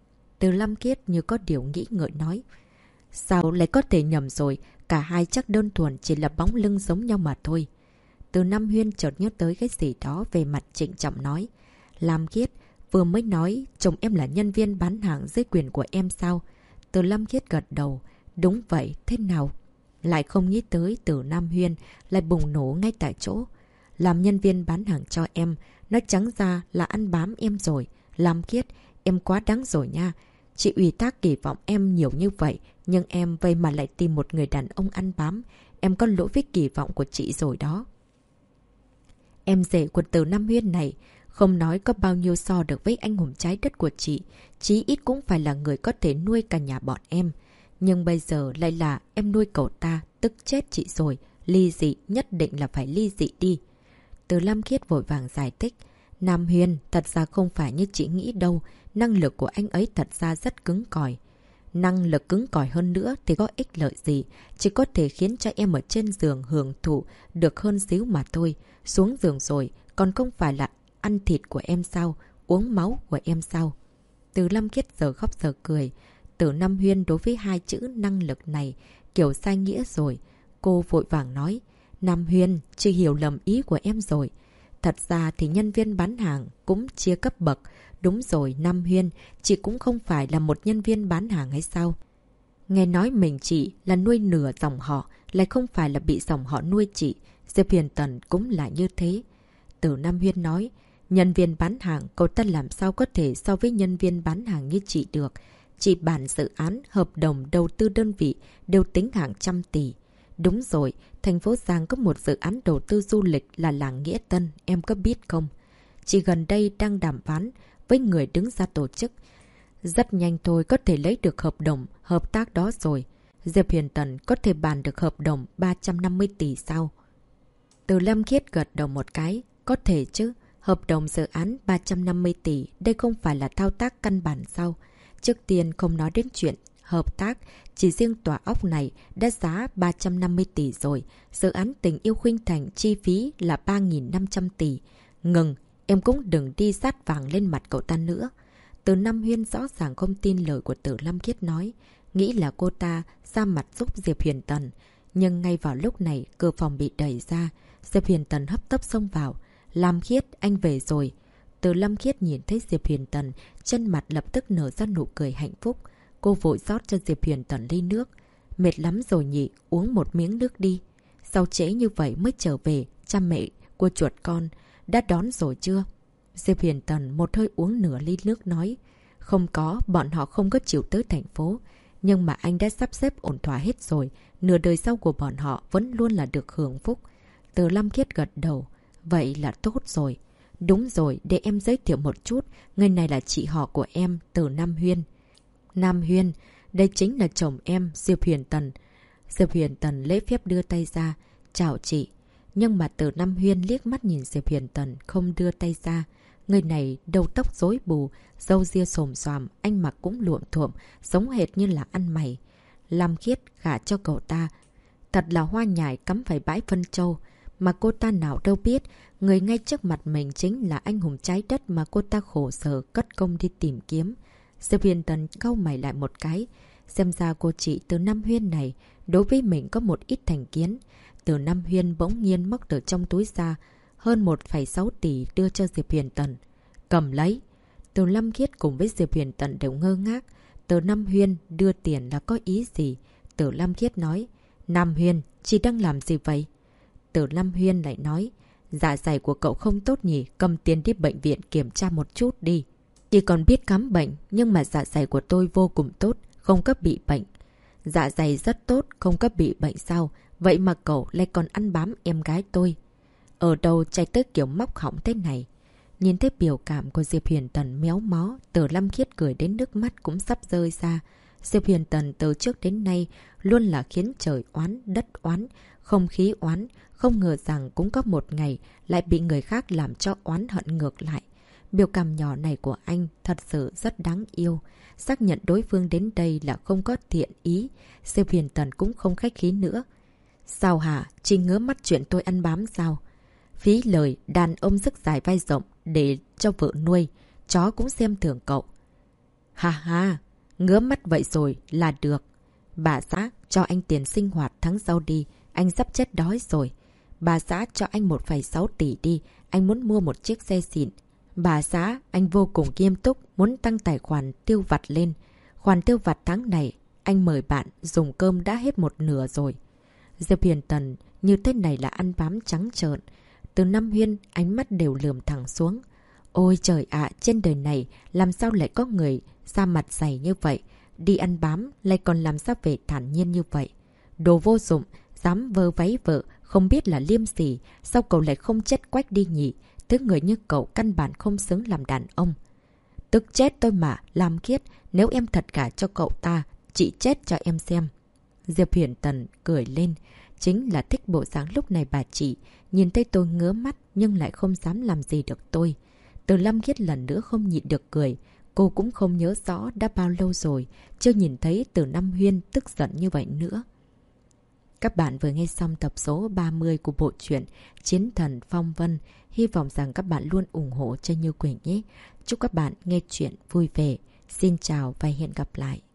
Từ Lâm Khiết như có điều nghĩ ngợi nói. Sao lại có thể nhầm rồi, cả hai chắc đơn thuần chỉ là bóng lưng giống nhau mà thôi. Từ Nam Huyên chợt nhớ tới cái gì đó về mặt trịnh trọng nói. Lam Khiết, vừa mới nói chồng em là nhân viên bán hàng dưới quyền của em sao? Từ Lâm Khiết gật đầu. Đúng vậy, thế nào? Lại không nghĩ tới Từ Nam Huyên lại bùng nổ ngay tại chỗ. Làm nhân viên bán hàng cho em, nói trắng ra là ăn bám em rồi. Lam Khiết, em quá đáng rồi nha. Chị ủy thác kỳ vọng em nhiều như vậy, nhưng em vậy mà lại tìm một người đàn ông ăn bám. Em có lỗi với kỳ vọng của chị rồi đó. Em rể của Từ Nam Huyên này, không nói có bao nhiêu so được với anh hùng trái đất của chị. Chí ít cũng phải là người có thể nuôi cả nhà bọn em. Nhưng bây giờ lại là em nuôi cậu ta, tức chết chị rồi. Ly dị, nhất định là phải ly dị đi. Từ Lâm Khiết vội vàng giải thích. Nam Huyên, thật ra không phải như chị nghĩ đâu. Năng lực của anh ấy thật ra rất cứng cỏi. Năng lực cứng cỏi hơn nữa thì có ích lợi gì. Chỉ có thể khiến cho em ở trên giường hưởng thụ được hơn xíu mà thôi. Xuống giường rồi, còn không phải là ăn thịt của em sao? Uống máu của em sao? Từ Lâm Khiết giờ khóc giờ cười. Từ Nam Huyên đối với hai chữ năng lực này kiểu sai nghĩa rồi. Cô vội vàng nói. Nam Huyên, chị hiểu lầm ý của em rồi. Thật ra thì nhân viên bán hàng cũng chia cấp bậc. Đúng rồi, Nam Huyên, chị cũng không phải là một nhân viên bán hàng hay sao? Nghe nói mình chị là nuôi nửa dòng họ, lại không phải là bị dòng họ nuôi chị. Diệp Huyền Tần cũng là như thế. Từ Nam Huyên nói, nhân viên bán hàng cậu ta làm sao có thể so với nhân viên bán hàng như chị được. Chị bản dự án, hợp đồng, đầu tư đơn vị đều tính hàng trăm tỷ. Đúng rồi, thành phố Giang có một dự án đầu tư du lịch là làng Nghĩa Tân, em có biết không? Chị gần đây đang đàm phán với người đứng ra tổ chức. Rất nhanh thôi có thể lấy được hợp đồng, hợp tác đó rồi. Diệp Huyền Tần có thể bàn được hợp đồng 350 tỷ sao? Từ Lâm Khiết gật đầu một cái. Có thể chứ, hợp đồng dự án 350 tỷ, đây không phải là thao tác căn bản sao? Trước tiên không nói đến chuyện hợp tác, chỉ riêng tòa ốc này đã giá 350 tỷ rồi. Dự án Tình Yêu Khuynh Thành chi phí là 3.500 tỷ. Ngừng, em cũng đừng đi sát vàng lên mặt cậu ta nữa. Từ Nam Huyên rõ ràng không tin lời của Từ Lâm Khiết nói. Nghĩ là cô ta ra mặt giúp Diệp Huyền Tần. Nhưng ngay vào lúc này, cửa phòng bị đẩy ra. Diệp Huyền Tần hấp tấp xông vào. Lam Khiết, anh về rồi. Từ Lâm Khiết nhìn thấy Diệp Huyền Tần, chân mặt lập tức nở ra nụ cười hạnh phúc. Cô vội rót cho Diệp Huyền Tần ly nước. Mệt lắm rồi nhỉ, uống một miếng nước đi. Sao trễ như vậy mới trở về, cha mẹ của chuột con đã đón rồi chưa? Diệp Huyền Tần một hơi uống nửa ly nước nói. Không có, bọn họ không có chịu tới thành phố. Nhưng mà anh đã sắp xếp ổn thỏa hết rồi. Nửa đời sau của bọn họ vẫn luôn là được hưởng phúc. Từ Lâm Khiết gật đầu. Vậy là tốt rồi. Đúng rồi, để em giới thiệu một chút. Người này là chị họ của em, Từ Nam Huyên. Nam Huyên, đây chính là chồng em, Diệp Huyền Tần. Diệp Huyền Tần lễ phép đưa tay ra. Chào chị. Nhưng mà Từ Nam Huyên liếc mắt nhìn Diệp Huyền Tần, không đưa tay ra. Người này đầu tóc rối bù, râu ria xồm xoàm, anh mặc cũng luộm thuộm, giống hệt như là ăn mày. Lam Khiết gả cho cậu ta. Thật là hoa nhài cắm phải bãi phân châu. Mà cô ta nào đâu biết, người ngay trước mặt mình chính là anh hùng trái đất mà cô ta khổ sở cất công đi tìm kiếm. Diệp Huyền Tần cau mày lại một cái. Xem ra cô chị Từ Nam Huyên này đối với mình có một ít thành kiến. Từ Nam Huyên bỗng nhiên móc từ trong túi ra hơn 1,6 tỷ đưa cho Diệp Huyền Tần. Cầm lấy. Từ Lâm Khiết cùng với Diệp Huyền Tần đều ngơ ngác. Từ Nam Huyên đưa tiền là có ý gì? Từ Lâm Khiết nói. Nam Huyên, chị đang làm gì vậy? Từ Lâm Huyên lại nói. Dạ dày của cậu không tốt nhỉ, cầm tiền đi bệnh viện kiểm tra một chút đi. Chị còn biết khám bệnh, nhưng mà dạ dày của tôi vô cùng tốt, không có bị bệnh. Dạ dày rất tốt, không có bị bệnh sao? Vậy mà cậu lại còn ăn bám em gái tôi. Ở đâu chạy tới kiểu móc họng thế này? Nhìn thấy biểu cảm của Diệp Huyền Tần méo mó, Từ Lâm Khiết cười đến nước mắt cũng sắp rơi ra. Diệp Huyền Tần từ trước đến nay luôn là khiến trời oán, đất oán, không khí oán. Không ngờ rằng cũng có một ngày lại bị người khác làm cho oán hận ngược lại. Biểu cảm nhỏ này của anh thật sự rất đáng yêu. Xác nhận đối phương đến đây là không có thiện ý. Diệp Huyền Tần cũng không khách khí nữa. Sao hả? Chị ngứa mắt chuyện tôi ăn bám sao? Phí lời, đàn ông sức dài vai rộng để cho vợ nuôi. Chó cũng xem thường cậu. Ha ha! Ngứa mắt vậy rồi là được. Bà xã cho anh tiền sinh hoạt tháng sau đi, anh sắp chết đói rồi. Bà xã cho anh 1,6 tỷ đi, anh muốn mua một chiếc xe xịn. Bà xã, anh vô cùng nghiêm túc, muốn tăng tài khoản tiêu vặt lên. Khoản tiêu vặt tháng này, anh mời bạn dùng cơm đã hết một nửa rồi. Diệp Huyền Tần như thế này là ăn bám trắng trợn. Từ Nam Huyên, ánh mắt đều lườm thẳng xuống. Ôi trời ạ, trên đời này làm sao lại có người da mặt dày như vậy? Đi ăn bám lại còn làm sao về thản nhiên như vậy? Đồ vô dụng, dám vơ váy vợ, không biết là liêm sỉ. Sao cậu lại không chết quách đi nhỉ? Thứ người như cậu căn bản không xứng làm đàn ông. Tức chết tôi mà, Lam Khiết, nếu em thật gả cho cậu ta, chị chết cho em xem. Diệp Huyền Tần cười lên. Chính là thích bộ dáng lúc này bà chị. Nhìn thấy tôi ngứa mắt nhưng lại không dám làm gì được tôi. Từ Lam Khiết lần nữa không nhịn được cười. Cô cũng không nhớ rõ đã bao lâu rồi chưa nhìn thấy Từ Nam Huyên tức giận như vậy nữa. Các bạn vừa nghe xong tập số 30 của bộ truyện Chiến Thần Phong Vân. Hy vọng rằng các bạn luôn ủng hộ cho Như Quỳnh nhé. Chúc các bạn nghe chuyện vui vẻ. Xin chào và hẹn gặp lại.